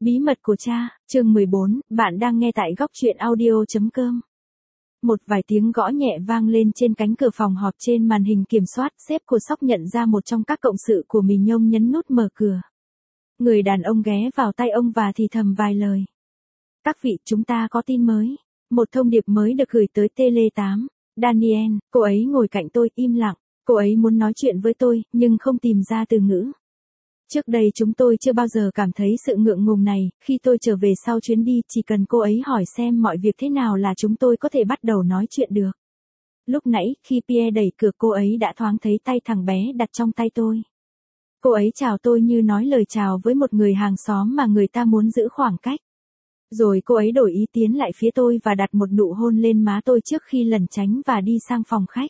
Bí mật của cha, chương 14, bạn đang nghe tại góc truyện audio.com. Một vài tiếng gõ nhẹ vang lên trên cánh cửa phòng họp. Trên màn hình kiểm soát, sếp của Sóc nhận ra một trong các cộng sự của mình, nhông nhấn nút mở cửa. Người đàn ông ghé vào tay ông và thì thầm vài lời. Các vị, chúng ta có tin mới. Một thông điệp mới được gửi tới Tele 8. Daniel, cô ấy ngồi cạnh tôi, im lặng. Cô ấy muốn nói chuyện với tôi, nhưng không tìm ra từ ngữ. Trước đây chúng tôi chưa bao giờ cảm thấy sự ngượng ngùng này, khi tôi trở về sau chuyến đi, chỉ cần cô ấy hỏi xem mọi việc thế nào là chúng tôi có thể bắt đầu nói chuyện được. Lúc nãy, khi Pierre đẩy cửa, cô ấy đã thoáng thấy tay thằng bé đặt trong tay tôi. Cô ấy chào tôi như nói lời chào với một người hàng xóm mà người ta muốn giữ khoảng cách. Rồi cô ấy đổi ý tiến lại phía tôi và đặt một nụ hôn lên má tôi trước khi lẩn tránh và đi sang phòng khách.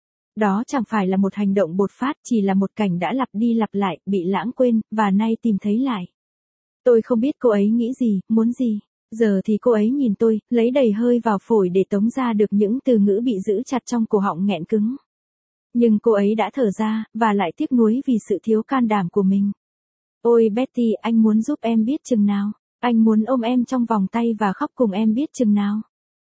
Đó chẳng phải là một hành động bột phát, chỉ là một cảnh đã lặp đi lặp lại, bị lãng quên, và nay tìm thấy lại. Tôi không biết cô ấy nghĩ gì, muốn gì. Giờ thì cô ấy nhìn tôi, lấy đầy hơi vào phổi để tống ra được những từ ngữ bị giữ chặt trong cổ họng nghẹn cứng. Nhưng cô ấy đã thở ra, và lại tiếc nuối vì sự thiếu can đảm của mình. Ôi Betty, anh muốn giúp em biết chừng nào. Anh muốn ôm em trong vòng tay và khóc cùng em biết chừng nào.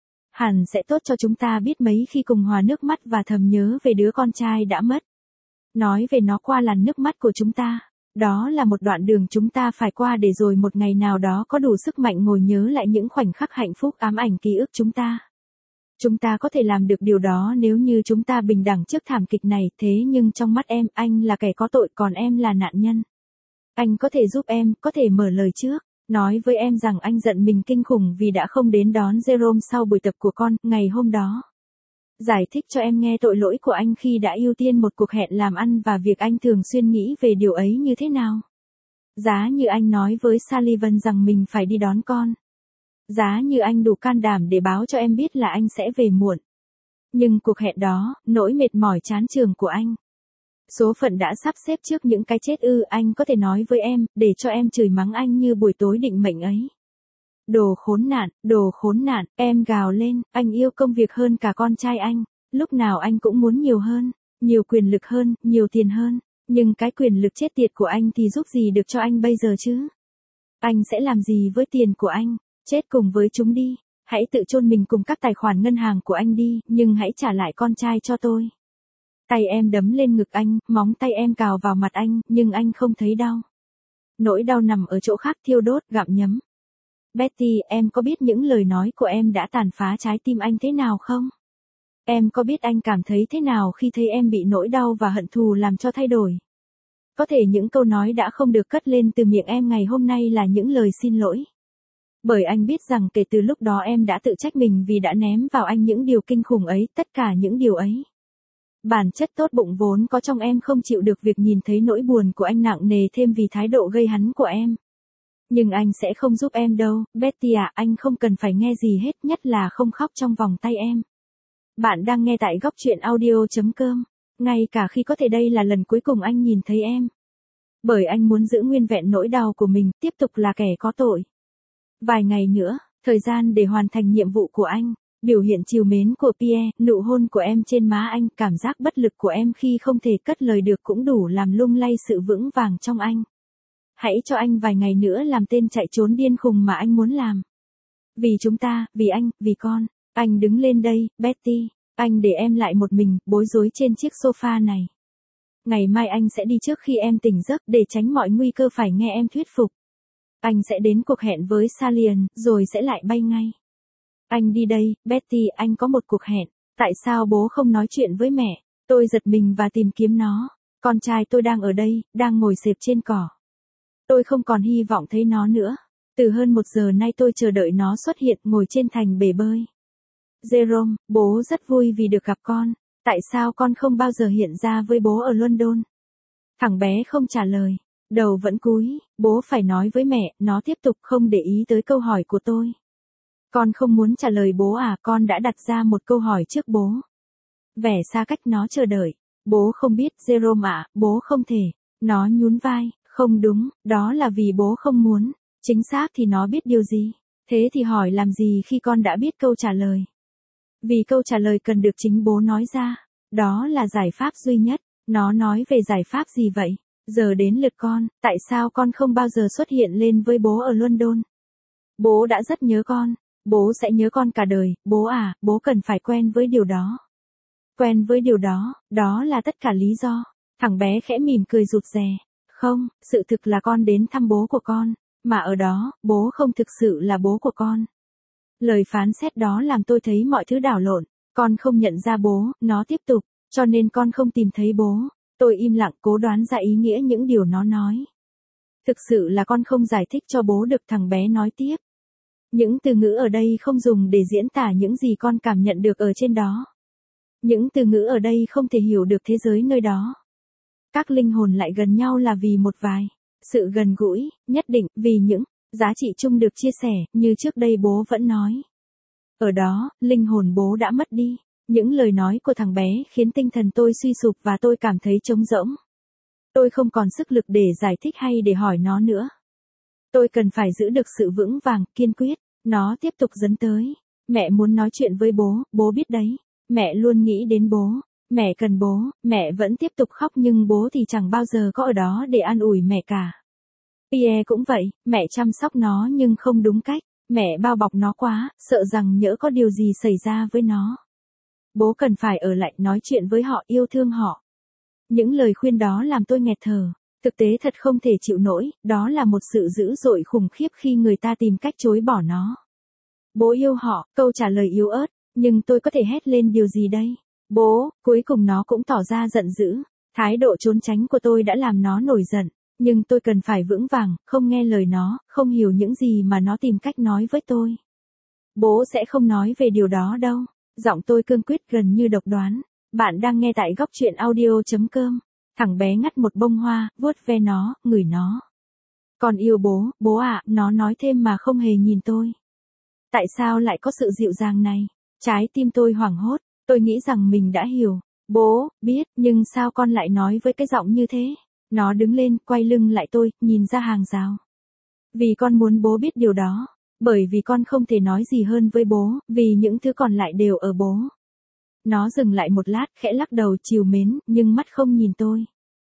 Hẳn sẽ tốt cho chúng ta biết mấy khi cùng hòa nước mắt và thầm nhớ về đứa con trai đã mất. Nói về nó qua làn nước mắt của chúng ta. Đó là một đoạn đường chúng ta phải qua để rồi một ngày nào đó có đủ sức mạnh ngồi nhớ lại những khoảnh khắc hạnh phúc ám ảnh ký ức chúng ta. Chúng ta có thể làm được điều đó nếu như chúng ta bình đẳng trước thảm kịch này, thế nhưng trong mắt em, anh là kẻ có tội, còn em là nạn nhân. Anh có thể giúp em, có thể mở lời trước. Nói với em rằng anh giận mình kinh khủng vì đã không đến đón Jerome sau buổi tập của con, ngày hôm đó. Giải thích cho em nghe tội lỗi của anh khi đã ưu tiên một cuộc hẹn làm ăn và việc anh thường xuyên nghĩ về điều ấy như thế nào. Giá như anh nói với Sullivan rằng mình phải đi đón con. Giá như anh đủ can đảm để báo cho em biết là anh sẽ về muộn. Nhưng cuộc hẹn đó, nỗi mệt mỏi chán chường của anh. Số phận đã sắp xếp trước những cái chết anh có thể nói với em, để cho em chửi mắng anh như buổi tối định mệnh ấy. Đồ khốn nạn, em gào lên, anh yêu công việc hơn cả con trai anh, lúc nào anh cũng muốn nhiều hơn, nhiều quyền lực hơn, nhiều tiền hơn, nhưng cái quyền lực chết tiệt của anh thì giúp gì được cho anh bây giờ chứ? Anh sẽ làm gì với tiền của anh? Chết cùng với chúng đi, hãy tự chôn mình cùng các tài khoản ngân hàng của anh đi, nhưng hãy trả lại con trai cho tôi. Tay em đấm lên ngực anh, móng tay em cào vào mặt anh, nhưng anh không thấy đau. Nỗi đau nằm ở chỗ khác, thiêu đốt, gặm nhấm. Betty, em có biết những lời nói của em đã tàn phá trái tim anh thế nào không? Em có biết anh cảm thấy thế nào khi thấy em bị nỗi đau và hận thù làm cho thay đổi? Có thể những câu nói đã không được cất lên từ miệng em ngày hôm nay là những lời xin lỗi. Bởi anh biết rằng kể từ lúc đó em đã tự trách mình vì đã ném vào anh những điều kinh khủng ấy, tất cả những điều ấy. Bản chất tốt bụng vốn có trong em không chịu được việc nhìn thấy nỗi buồn của anh nặng nề thêm vì thái độ gây hấn của em. Nhưng anh sẽ không giúp em đâu, Betty à, anh không cần phải nghe gì hết, nhất là không khóc trong vòng tay em. Bạn đang nghe tại góc truyện audio.com, ngay cả khi có thể đây là lần cuối cùng anh nhìn thấy em. Bởi anh muốn giữ nguyên vẹn nỗi đau của mình, tiếp tục là kẻ có tội. Vài ngày nữa, thời gian để hoàn thành nhiệm vụ của anh. Biểu hiện trìu mến của Pierre, nụ hôn của em trên má anh, cảm giác bất lực của em khi không thể cất lời được cũng đủ làm lung lay sự vững vàng trong anh. Hãy cho anh vài ngày nữa làm tên chạy trốn điên khùng mà anh muốn làm. Vì chúng ta, vì anh, vì con. Anh đứng lên đây, Betty. Anh để em lại một mình, bối rối trên chiếc sofa này. Ngày mai anh sẽ đi trước khi em tỉnh giấc để tránh mọi nguy cơ phải nghe em thuyết phục. Anh sẽ đến cuộc hẹn với Sullivan, rồi sẽ lại bay ngay. Anh đi đây, Betty, anh có một cuộc hẹn. Tại sao bố không nói chuyện với mẹ? Tôi giật mình và tìm kiếm nó. Con trai tôi đang ở đây, đang ngồi xếp trên cỏ. Tôi không còn hy vọng thấy nó nữa. Từ hơn 1 giờ nay tôi chờ đợi nó xuất hiện ngồi trên thành bể bơi. Jerome, bố rất vui vì được gặp con. Tại sao con không bao giờ hiện ra với bố ở London? Thằng bé không trả lời. Đầu vẫn cúi, bố phải nói với mẹ, nó tiếp tục không để ý tới câu hỏi của tôi. Con không muốn trả lời bố à, con đã đặt ra một câu hỏi trước bố. Vẻ xa cách nó chờ đợi. Bố không biết, Jerome ạ, bố không thể. Nó nhún vai, không đúng, đó là vì bố không muốn. Chính xác thì nó biết điều gì? Thế thì hỏi làm gì khi con đã biết câu trả lời? Vì câu trả lời cần được chính bố nói ra. Đó là giải pháp duy nhất. Nó nói về giải pháp gì vậy? Giờ đến lượt con, tại sao con không bao giờ xuất hiện lên với bố ở London? Bố đã rất nhớ con, bố sẽ nhớ con cả đời, bố à, bố cần phải quen với điều đó. Quen với điều đó, đó là tất cả lý do. Thằng bé khẽ mỉm cười rụt rè. Không, sự thực là con đến thăm bố của con, mà ở đó, bố không thực sự là bố của con. Lời phán xét đó làm tôi thấy mọi thứ đảo lộn. Con không nhận ra bố, nó tiếp tục, cho nên con không tìm thấy bố. Tôi im lặng cố đoán ra ý nghĩa những điều nó nói. Thực sự là con không giải thích cho bố được, thằng bé nói tiếp. Những từ ngữ ở đây không dùng để diễn tả những gì con cảm nhận được ở trên đó. Những từ ngữ ở đây không thể hiểu được thế giới nơi đó. Các linh hồn lại gần nhau là vì một vài sự gần gũi, nhất định, vì những giá trị chung được chia sẻ, như trước đây bố vẫn nói. Ở đó, linh hồn bố đã mất đi. Những lời nói của thằng bé khiến tinh thần tôi suy sụp và tôi cảm thấy trống rỗng. Tôi không còn sức lực để giải thích hay để hỏi nó nữa. Tôi cần phải giữ được sự vững vàng, kiên quyết. Nó tiếp tục dấn tới. Mẹ muốn nói chuyện với bố biết đấy. Mẹ luôn nghĩ đến bố. Mẹ cần bố, mẹ vẫn tiếp tục khóc nhưng bố thì chẳng bao giờ có ở đó để an ủi mẹ cả. Pierre cũng vậy, mẹ chăm sóc nó nhưng không đúng cách. Mẹ bao bọc nó quá, sợ rằng nhỡ có điều gì xảy ra với nó. Bố cần phải ở lại nói chuyện với họ, yêu thương họ. Những lời khuyên đó làm tôi nghẹt thở. Thực tế thật không thể chịu nổi, đó là một sự dữ dội khủng khiếp khi người ta tìm cách chối bỏ nó. Bố yêu họ, câu trả lời yếu ớt, nhưng tôi có thể hét lên điều gì đây? Bố, cuối cùng nó cũng tỏ ra giận dữ. Thái độ trốn tránh của tôi đã làm nó nổi giận, nhưng tôi cần phải vững vàng, không nghe lời nó, không hiểu những gì mà nó tìm cách nói với tôi. Bố sẽ không nói về điều đó đâu. Giọng tôi cương quyết gần như độc đoán. Bạn đang nghe tại góc truyện audio.com. Thằng bé ngắt một bông hoa, vuốt ve nó, ngửi nó. Con yêu bố ạ, nó nói thêm mà không hề nhìn tôi. Tại sao lại có sự dịu dàng này? Trái tim tôi hoảng hốt, tôi nghĩ rằng mình đã hiểu. Bố, biết, nhưng sao con lại nói với cái giọng như thế? Nó đứng lên, quay lưng lại tôi, nhìn ra hàng rào. Vì con muốn bố biết điều đó. Bởi vì con không thể nói gì hơn với bố, vì những thứ còn lại đều ở bố. Nó dừng lại một lát, khẽ lắc đầu trìu mến, nhưng mắt không nhìn tôi.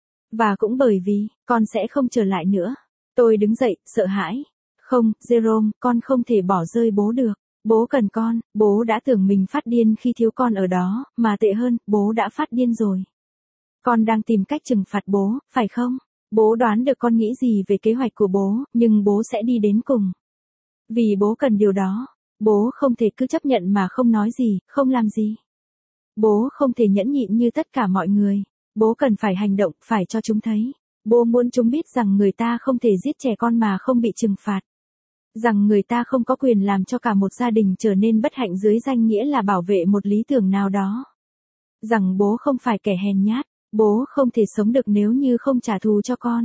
Và cũng bởi vì, con sẽ không trở lại nữa. Tôi đứng dậy, sợ hãi. Không, Jerome, con không thể bỏ rơi bố được. Bố cần con, bố đã tưởng mình phát điên khi thiếu con ở đó, mà tệ hơn, bố đã phát điên rồi. Con đang tìm cách trừng phạt bố, phải không? Bố đoán được con nghĩ gì về kế hoạch của bố, nhưng bố sẽ đi đến cùng. Vì bố cần điều đó. Bố không thể cứ chấp nhận mà không nói gì, không làm gì. Bố không thể nhẫn nhịn như tất cả mọi người. Bố cần phải hành động, phải cho chúng thấy. Bố muốn chúng biết rằng người ta không thể giết trẻ con mà không bị trừng phạt. Rằng người ta không có quyền làm cho cả một gia đình trở nên bất hạnh dưới danh nghĩa là bảo vệ một lý tưởng nào đó. Rằng bố không phải kẻ hèn nhát. Bố không thể sống được nếu như không trả thù cho con.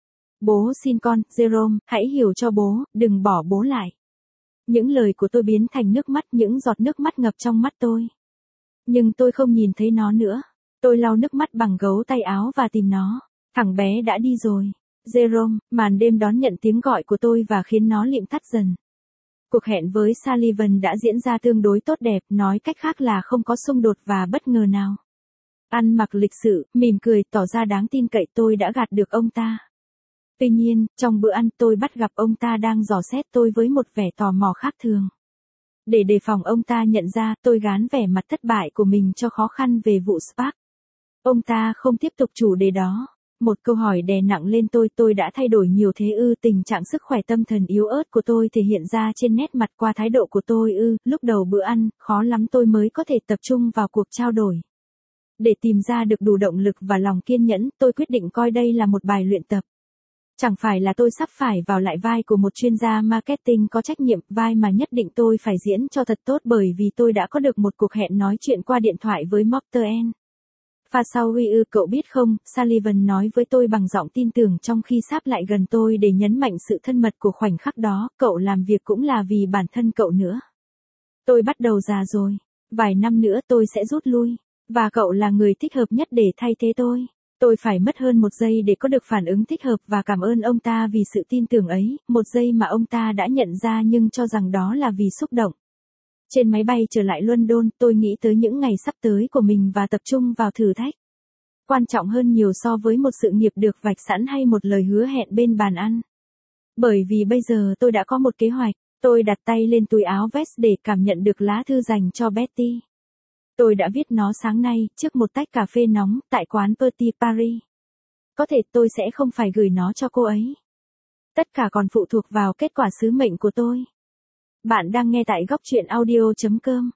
Bố xin con, Jerome, hãy hiểu cho bố, đừng bỏ bố lại. Những lời của tôi biến thành nước mắt, những giọt nước mắt ngập trong mắt tôi. Nhưng tôi không nhìn thấy nó nữa. Tôi lau nước mắt bằng gấu tay áo và tìm nó. Thằng bé đã đi rồi. Jerome, màn đêm đón nhận tiếng gọi của tôi và khiến nó lịm tắt dần. Cuộc hẹn với Sullivan đã diễn ra tương đối tốt đẹp, nói cách khác là không có xung đột và bất ngờ nào. Ăn mặc lịch sự, mỉm cười, tỏ ra đáng tin cậy, tôi đã gạt được ông ta. Tuy nhiên, trong bữa ăn tôi bắt gặp ông ta đang dò xét tôi với một vẻ tò mò khác thường. Để đề phòng ông ta nhận ra, tôi gán vẻ mặt thất bại của mình cho khó khăn về vụ Spark. Ông ta không tiếp tục chủ đề đó. Một câu hỏi đè nặng lên tôi đã thay đổi nhiều thế ư? Tình trạng sức khỏe tâm thần yếu ớt của tôi thể hiện ra trên nét mặt qua thái độ của tôi ư? Lúc đầu bữa ăn, khó lắm tôi mới có thể tập trung vào cuộc trao đổi. Để tìm ra được đủ động lực và lòng kiên nhẫn, tôi quyết định coi đây là một bài luyện tập. Chẳng phải là tôi sắp phải vào lại vai của một chuyên gia marketing có trách nhiệm, vai mà nhất định tôi phải diễn cho thật tốt bởi vì tôi đã có được một cuộc hẹn nói chuyện qua điện thoại với Morten. Pha sau cậu biết không, Sullivan nói với tôi bằng giọng tin tưởng trong khi sáp lại gần tôi để nhấn mạnh sự thân mật của khoảnh khắc đó, cậu làm việc cũng là vì bản thân cậu nữa. Tôi bắt đầu già rồi. Vài năm nữa tôi sẽ rút lui. Và cậu là người thích hợp nhất để thay thế tôi. Tôi phải mất hơn một giây để có được phản ứng thích hợp và cảm ơn ông ta vì sự tin tưởng ấy, một giây mà ông ta đã nhận ra nhưng cho rằng đó là vì xúc động. Trên máy bay trở lại London, tôi nghĩ tới những ngày sắp tới của mình và tập trung vào thử thách. quan trọng hơn nhiều so với một sự nghiệp được vạch sẵn hay một lời hứa hẹn bên bàn ăn. Bởi vì bây giờ tôi đã có một kế hoạch, tôi đặt tay lên túi áo vest để cảm nhận được lá thư dành cho Betty. Tôi đã viết nó sáng nay, trước một tách cà phê nóng, tại quán Petit Paris. Có thể tôi sẽ không phải gửi nó cho cô ấy. Tất cả còn phụ thuộc vào kết quả sứ mệnh của tôi. Bạn đang nghe tại góc truyện audio.com.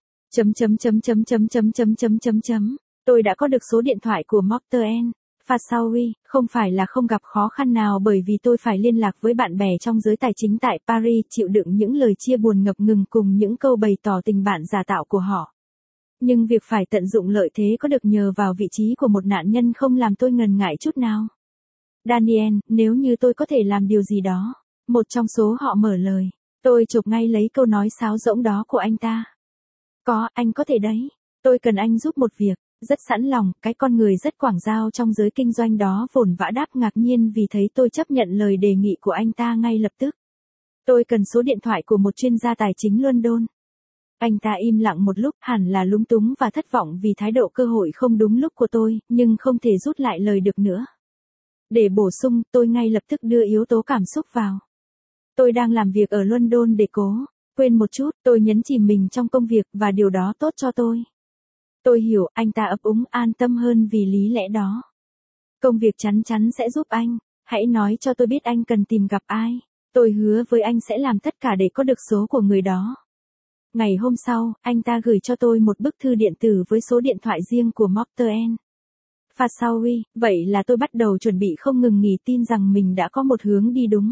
Tôi đã có được số điện thoại của Morten Fasawi, không phải là không gặp khó khăn nào bởi vì tôi phải liên lạc với bạn bè trong giới tài chính tại Paris chịu đựng những lời chia buồn ngập ngừng cùng những câu bày tỏ tình bạn giả tạo của họ. Nhưng việc phải tận dụng lợi thế có được nhờ vào vị trí của một nạn nhân không làm tôi ngần ngại chút nào. Daniel, nếu như tôi có thể làm điều gì đó, một trong số họ mở lời. Tôi chụp ngay lấy câu nói sáo rỗng đó của anh ta. Có, anh có thể đấy. Tôi cần anh giúp một việc. Rất sẵn lòng, cái con người rất quảng giao trong giới kinh doanh đó vồn vã đáp ngạc nhiên vì thấy tôi chấp nhận lời đề nghị của anh ta ngay lập tức. Tôi cần số điện thoại của một chuyên gia tài chính London. Anh ta im lặng một lúc, hẳn là lúng túng và thất vọng vì thái độ cơ hội không đúng lúc của tôi, nhưng không thể rút lại lời được nữa. Để bổ sung, tôi ngay lập tức đưa yếu tố cảm xúc vào. Tôi đang làm việc ở London để quên một chút, tôi nhấn chìm mình trong công việc và điều đó tốt cho tôi. Tôi hiểu, anh ta ấp úng an tâm hơn vì lý lẽ đó. Công việc chắn chắn sẽ giúp anh, hãy nói cho tôi biết anh cần tìm gặp ai. Tôi hứa với anh sẽ làm tất cả để có được số của người đó. Ngày hôm sau, anh ta gửi cho tôi một bức thư điện tử với số điện thoại riêng của Morten Fasawi, vậy là tôi bắt đầu chuẩn bị không ngừng nghỉ tin rằng mình đã có một hướng đi đúng.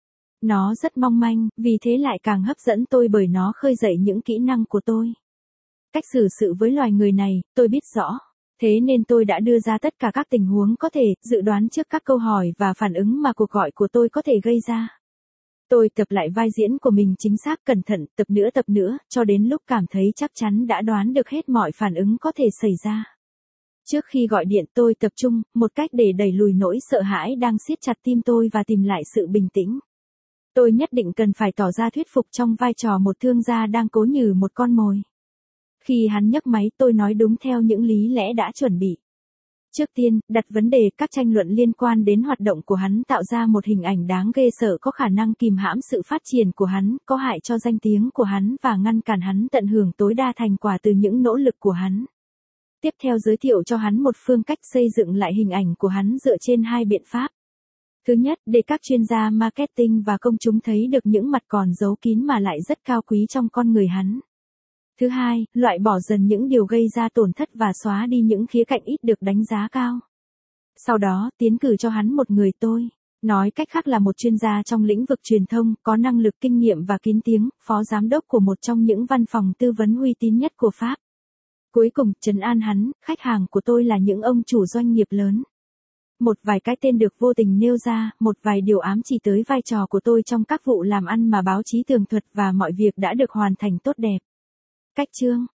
Nó rất mong manh, vì thế lại càng hấp dẫn tôi bởi nó khơi dậy những kỹ năng của tôi. Cách xử sự với loài người này, tôi biết rõ. Thế nên tôi đã đưa ra tất cả các tình huống có thể, dự đoán trước các câu hỏi và phản ứng mà cuộc gọi của tôi có thể gây ra. Tôi tập lại vai diễn của mình chính xác cẩn thận, tập nữa, cho đến lúc cảm thấy chắc chắn đã đoán được hết mọi phản ứng có thể xảy ra. Trước khi gọi điện tôi tập trung, một cách để đẩy lùi nỗi sợ hãi đang siết chặt tim tôi và tìm lại sự bình tĩnh. Tôi nhất định cần phải tỏ ra thuyết phục trong vai trò một thương gia đang cố nhử một con mồi. Khi hắn nhấc máy tôi nói đúng theo những lý lẽ đã chuẩn bị. Trước tiên, đặt vấn đề các tranh luận liên quan đến hoạt động của hắn tạo ra một hình ảnh đáng ghê sợ có khả năng kìm hãm sự phát triển của hắn, có hại cho danh tiếng của hắn và ngăn cản hắn tận hưởng tối đa thành quả từ những nỗ lực của hắn. Tiếp theo giới thiệu cho hắn một phương cách xây dựng lại hình ảnh của hắn dựa trên hai biện pháp. Thứ nhất, để các chuyên gia marketing và công chúng thấy được những mặt còn giấu kín mà lại rất cao quý trong con người hắn. Thứ hai, loại bỏ dần những điều gây ra tổn thất và xóa đi những khía cạnh ít được đánh giá cao. Sau đó, tiến cử cho hắn một người tôi. Nói cách khác là một chuyên gia trong lĩnh vực truyền thông, có năng lực kinh nghiệm và kín tiếng, phó giám đốc của một trong những văn phòng tư vấn uy tín nhất của Pháp. Cuối cùng, trấn an hắn, khách hàng của tôi là những ông chủ doanh nghiệp lớn. Một vài cái tên được vô tình nêu ra, một vài điều ám chỉ tới vai trò của tôi trong các vụ làm ăn mà báo chí tường thuật và mọi việc đã được hoàn thành tốt đẹp. Cách chương